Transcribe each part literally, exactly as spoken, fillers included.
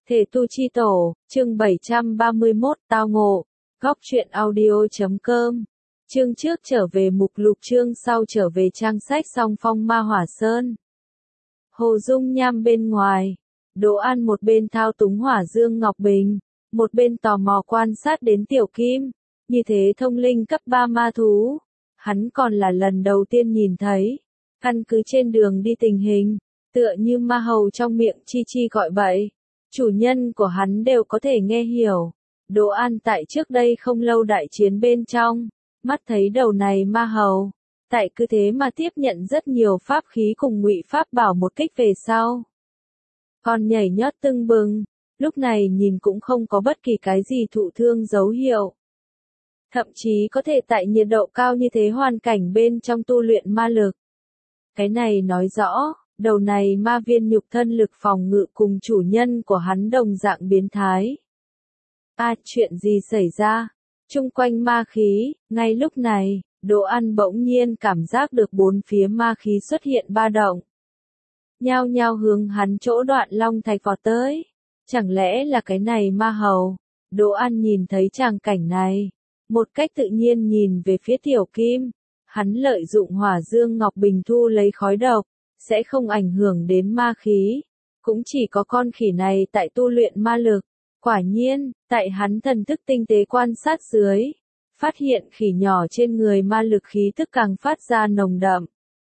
Thể tu chi tổ, chương bảy trăm ba mươi mốt, tao ngộ, góc truyện audio chấm com. Chương trước trở về mục lục, chương sau trở về trang sách Song Phong Ma Hỏa Sơn. Hồ Dung Nham bên ngoài, Đỗ An một bên thao túng Hỏa Dương Ngọc Bình, một bên tò mò quan sát đến Tiểu Kim, như thế thông linh cấp ba ma thú, hắn còn là lần đầu tiên nhìn thấy. Căn cứ trên đường đi tình hình, tựa như ma hầu trong miệng chi chi gọi bậy, chủ nhân của hắn đều có thể nghe hiểu. Đỗ An tại trước đây không lâu đại chiến bên trong, mắt thấy đầu này ma hầu, tại cứ thế mà tiếp nhận rất nhiều pháp khí cùng ngụy pháp bảo một kích về sau. Còn nhảy nhót tưng bừng, lúc này nhìn cũng không có bất kỳ cái gì thụ thương dấu hiệu. Thậm chí có thể tại nhiệt độ cao như thế hoàn cảnh bên trong tu luyện ma lực. Cái này nói rõ, đầu này ma viên nhục thân lực phòng ngự cùng chủ nhân của hắn đồng dạng biến thái. À, chuyện gì xảy ra? Trung quanh ma khí, ngay lúc này, Đỗ An bỗng nhiên cảm giác được bốn phía ma khí xuất hiện ba động. Nhao nhao hướng hắn chỗ Đoạn Long Thạch vọt tới. Chẳng lẽ là cái này ma hầu? Đỗ An nhìn thấy tràng cảnh này, một cách tự nhiên nhìn về phía Tiểu Kim. Hắn lợi dụng Hỏa Dương Ngọc Bình thu lấy khói độc, sẽ không ảnh hưởng đến ma khí. Cũng chỉ có con khỉ này tại tu luyện ma lực. Quả nhiên, tại hắn thần thức tinh tế quan sát dưới, phát hiện khỉ nhỏ trên người ma lực khí tức càng phát ra nồng đậm.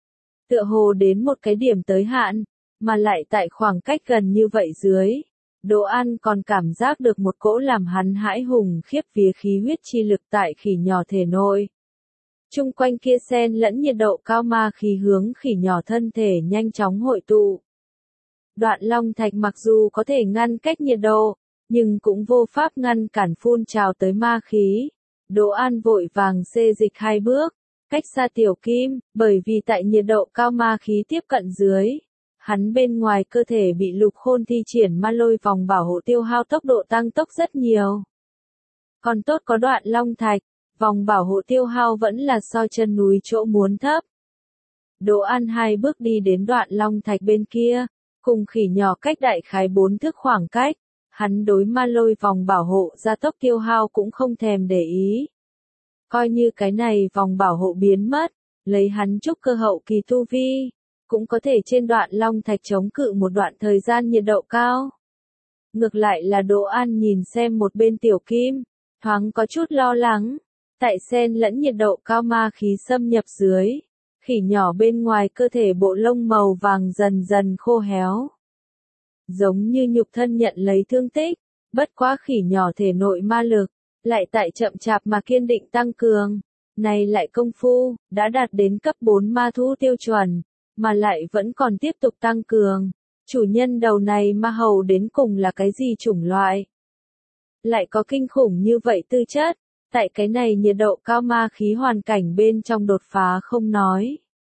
Tựa hồ đến một cái điểm tới hạn, mà lại tại khoảng cách gần như vậy dưới. Đỗ An còn cảm giác được một cỗ làm hắn hãi hùng khiếp vía khí huyết chi lực tại khỉ nhỏ thể nội. Trung quanh kia xen lẫn nhiệt độ cao ma khí hướng khỉ nhỏ thân thể nhanh chóng hội tụ. Đoạn Long Thạch mặc dù có thể ngăn cách nhiệt độ, nhưng cũng vô pháp ngăn cản phun trào tới ma khí. Đỗ An vội vàng xê dịch hai bước, cách xa Tiểu Kim, bởi vì tại nhiệt độ cao ma khí tiếp cận dưới, hắn bên ngoài cơ thể bị Lục Khôn thi triển ma lôi vòng bảo hộ tiêu hao tốc độ tăng tốc rất nhiều. Còn tốt có Đoạn Long Thạch, vòng bảo hộ tiêu hao vẫn là so chân núi chỗ muốn thấp. Đỗ An hai bước đi đến Đoạn Long Thạch bên kia, cùng khỉ nhỏ cách đại khái bốn thước khoảng cách. Hắn đối ma lôi vòng bảo hộ gia tốc tiêu hao cũng không thèm để ý. Coi như cái này vòng bảo hộ biến mất, lấy hắn trúc cơ hậu kỳ tu vi, cũng có thể trên Đoạn Long Thạch chống cự một đoạn thời gian nhiệt độ cao. Ngược lại là Đỗ An nhìn xem một bên Tiểu Kim, thoáng có chút lo lắng, tại xen lẫn nhiệt độ cao ma khí xâm nhập dưới, khỉ nhỏ bên ngoài cơ thể bộ lông màu vàng dần dần khô héo. Giống như nhục thân nhận lấy thương tích, bất quá khỉ nhỏ thể nội ma lực, lại tại chậm chạp mà kiên định tăng cường, này lại công phu, đã đạt đến cấp bốn ma thú tiêu chuẩn, mà lại vẫn còn tiếp tục tăng cường. Chủ nhân đầu này ma hầu đến cùng là cái gì chủng loại? Lại có kinh khủng như vậy tư chất, tại cái này nhiệt độ cao ma khí hoàn cảnh bên trong đột phá không nói.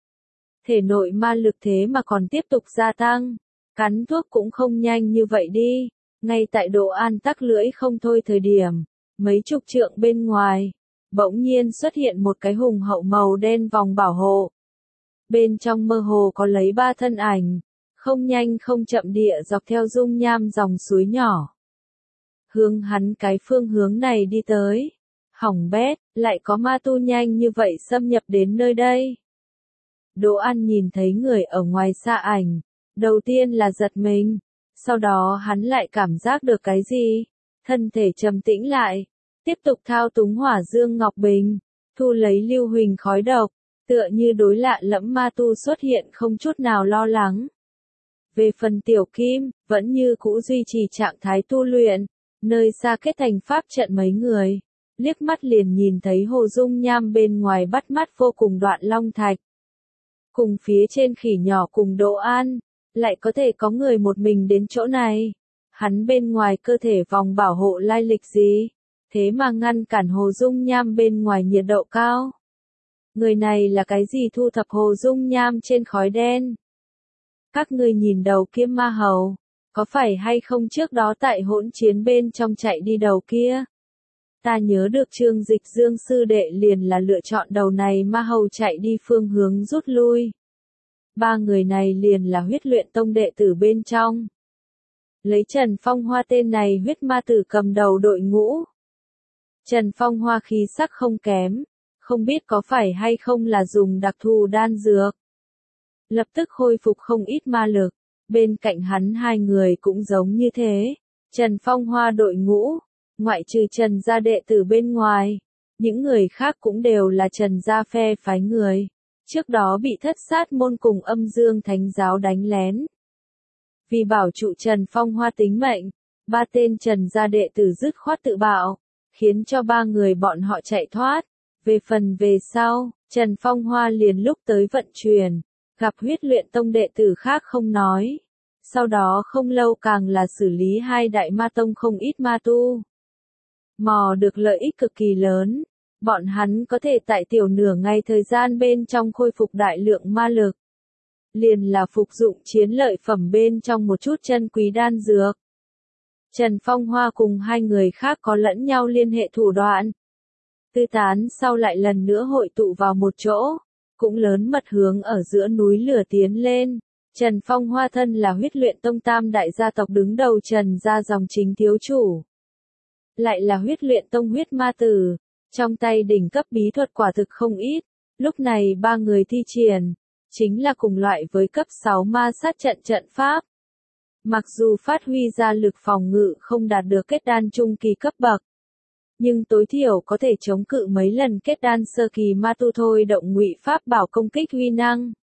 Thể nội ma lực thế mà còn tiếp tục gia tăng. Cắn thuốc cũng không nhanh như vậy đi, ngay tại Đỗ An tắc lưỡi không thôi thời điểm, mấy chục trượng bên ngoài, bỗng nhiên xuất hiện một cái hùng hậu màu đen vòng bảo hộ. Bên trong mơ hồ có lấy ba thân ảnh, không nhanh không chậm địa dọc theo dung nham dòng suối nhỏ. Hướng hắn cái phương hướng này đi tới, hỏng bét, lại có ma tu nhanh như vậy xâm nhập đến nơi đây. Đỗ An nhìn thấy người ở ngoài xa ảnh. Đầu tiên là giật mình, sau đó hắn lại cảm giác được cái gì, thân thể trầm tĩnh lại, tiếp tục thao túng Hỏa Dương Ngọc Bình, thu lấy lưu huỳnh khói độc, tựa như đối lạ lẫm ma tu xuất hiện không chút nào lo lắng. Về phần Tiểu Kim, vẫn như cũ duy trì trạng thái tu luyện, nơi xa kết thành pháp trận mấy người, liếc mắt liền nhìn thấy Hồ Dung Nham bên ngoài bắt mắt vô cùng Đoạn Long Thạch. Cùng phía trên khỉ nhỏ cùng Đỗ An. Lại có thể có người một mình đến chỗ này. Hắn bên ngoài cơ thể vòng bảo hộ lai lịch gì? Thế mà ngăn cản Hồ Dung Nham bên ngoài nhiệt độ cao. Người này là cái gì thu thập Hồ Dung Nham trên khói đen? Các ngươi nhìn đầu kia ma hầu, có phải hay không trước đó tại hỗn chiến bên trong chạy đi đầu kia? Ta nhớ được Trương Dịch Dương sư đệ liền là lựa chọn đầu này ma hầu chạy đi phương hướng rút lui. Ba người này liền là huyết luyện tông đệ tử bên trong. lấy Trần Phong Hoa tên này huyết ma tử cầm đầu đội ngũ. Trần Phong Hoa khí sắc không kém, không biết có phải hay không là dùng đặc thù đan dược. Lập tức khôi phục không ít ma lực, bên cạnh hắn hai người cũng giống như thế. Trần Phong Hoa đội ngũ, ngoại trừ Trần gia đệ tử bên ngoài, những người khác cũng đều là Trần gia phe phái người. Trước đó bị thất sát môn cùng âm dương thánh giáo đánh lén. Vì bảo trụ Trần Phong Hoa tính mệnh, ba tên Trần gia đệ tử dứt khoát tự bạo, khiến cho ba người bọn họ chạy thoát. Về phần về sau, Trần Phong Hoa liền lúc tới vận chuyển, gặp huyết luyện tông đệ tử khác không nói. Sau đó không lâu càng là xử lý hai đại ma tông không ít ma tu. Mò được lợi ích cực kỳ lớn, bọn hắn có thể tại tiểu nửa ngày thời gian bên trong khôi phục đại lượng ma lực. Liền là phục dụng chiến lợi phẩm bên trong một chút chân quý đan dược. Trần Phong Hoa cùng hai người khác có lẫn nhau liên hệ thủ đoạn. Tư tán sau lại lần nữa hội tụ vào một chỗ, cũng lớn mật hướng ở giữa núi lửa tiến lên. Trần Phong Hoa thân là huyết luyện tông tam đại gia tộc đứng đầu Trần gia dòng chính thiếu chủ. Lại là huyết luyện tông huyết ma tử, trong tay đỉnh cấp bí thuật quả thực không ít, lúc này ba người thi triển, chính là cùng loại với cấp sáu ma sát trận trận pháp. Mặc dù phát huy ra lực phòng ngự không đạt được kết đan trung kỳ cấp bậc, nhưng tối thiểu có thể chống cự mấy lần kết đan sơ kỳ ma tu thôi động ngụy pháp bảo công kích uy năng.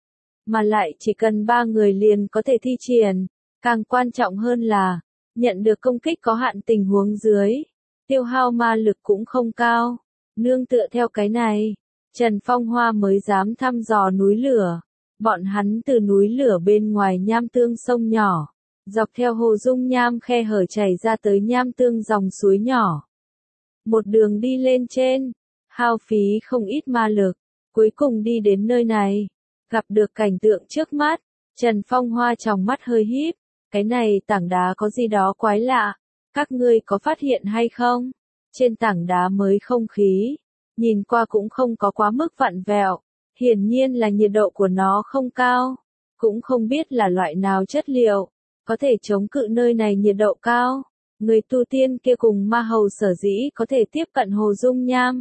Mà lại chỉ cần ba người liền có thể thi triển, càng quan trọng hơn là, nhận được công kích có hạn tình huống dưới, tiêu hao ma lực cũng không cao. Nương tựa theo cái này, Trần Phong Hoa mới dám thăm dò núi lửa. Bọn hắn từ núi lửa bên ngoài nham tương sông nhỏ, dọc theo hồ dung nham khe hở chảy ra tới nham tương dòng suối nhỏ. Một đường đi lên trên, hao phí không ít ma lực, cuối cùng đi đến nơi này, gặp được cảnh tượng trước mắt, Trần Phong Hoa tròng mắt hơi híp, cái này tảng đá có gì đó quái lạ, các ngươi có phát hiện hay không? Trên tảng đá mới không khí, nhìn qua cũng không có quá mức vặn vẹo, hiển nhiên là nhiệt độ của nó không cao, cũng không biết là loại nào chất liệu, có thể chống cự nơi này nhiệt độ cao. Người tu tiên kia cùng ma hầu sở dĩ có thể tiếp cận hồ dung nham.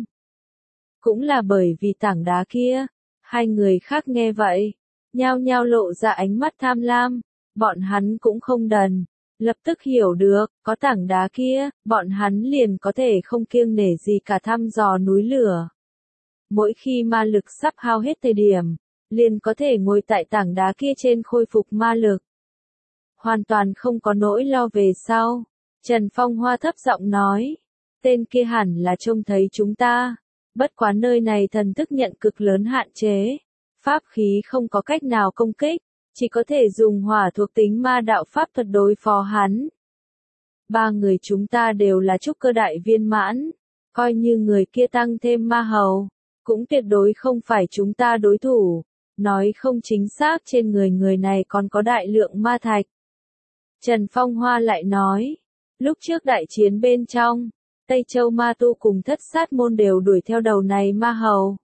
Cũng là bởi vì tảng đá kia, hai người khác nghe vậy, nhao nhao lộ ra ánh mắt tham lam, bọn hắn cũng không đần, lập tức hiểu được, có tảng đá kia, bọn hắn liền có thể không kiêng nể gì cả thăm dò núi lửa. Mỗi khi ma lực sắp hao hết thời điểm, liền có thể ngồi tại tảng đá kia trên khôi phục ma lực. Hoàn toàn không có nỗi lo về sau. Trần Phong Hoa thấp giọng nói, tên kia hẳn là trông thấy chúng ta, bất quá nơi này thần thức nhận cực lớn hạn chế, pháp khí không có cách nào công kích, chỉ có thể dùng hỏa thuộc tính ma đạo pháp thuật đối phó hắn. Ba người chúng ta đều là trúc cơ đại viên mãn, coi như người kia tăng thêm ma hầu, cũng tuyệt đối không phải chúng ta đối thủ, nói không chính xác trên người người này còn có đại lượng ma thạch. Trần Phong Hoa lại nói, lúc trước đại chiến bên trong, Tây Châu ma tu cùng thất sát môn đều đuổi theo đầu này ma hầu.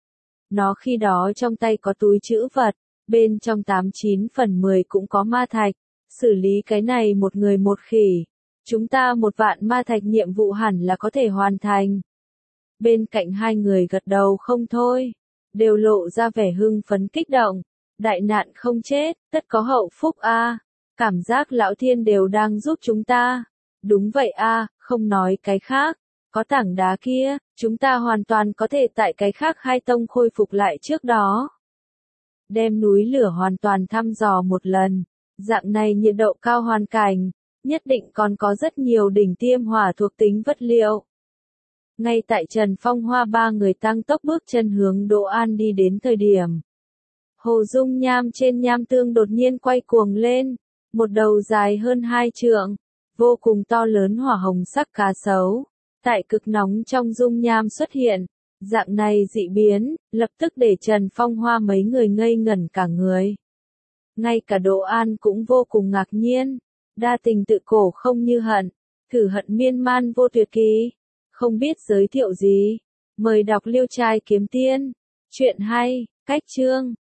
Nó khi đó trong tay có túi trữ vật, bên trong tám chín phần mười cũng có ma thạch, xử lý cái này một người một khỉ. Chúng ta một vạn ma thạch nhiệm vụ hẳn là có thể hoàn thành. Bên cạnh hai người gật đầu không thôi, đều lộ ra vẻ hưng phấn kích động. Đại nạn không chết, tất có hậu phúc a. Cảm giác lão thiên đều đang giúp chúng ta. Đúng vậy a, không nói cái khác, có tảng đá kia, chúng ta hoàn toàn có thể tại cái khác hai tông khôi phục lại trước đó. Đem núi lửa hoàn toàn thăm dò một lần, dạng này nhiệt độ cao hoàn cảnh, nhất định còn có rất nhiều đỉnh tiêm hỏa thuộc tính vật liệu. Ngay tại Trần Phong Hoa ba người tăng tốc bước chân hướng Đỗ An đi đến thời điểm. Hồ dung nham trên nham tương đột nhiên quay cuồng lên, một đầu dài hơn hai trượng, vô cùng to lớn hỏa hồng sắc cá sấu, tại cực nóng trong dung nham xuất hiện. Dạng này dị biến, lập tức để Trần Phong Hoa mấy người ngây ngẩn cả người. Ngay cả Đỗ An cũng vô cùng ngạc nhiên, đa tình tự cổ không như hận, thử hận miên man vô tuyệt kỳ, không biết giới thiệu gì. Mời đọc Liêu Trai Kiếm Tiên, chuyện hay, cách chương.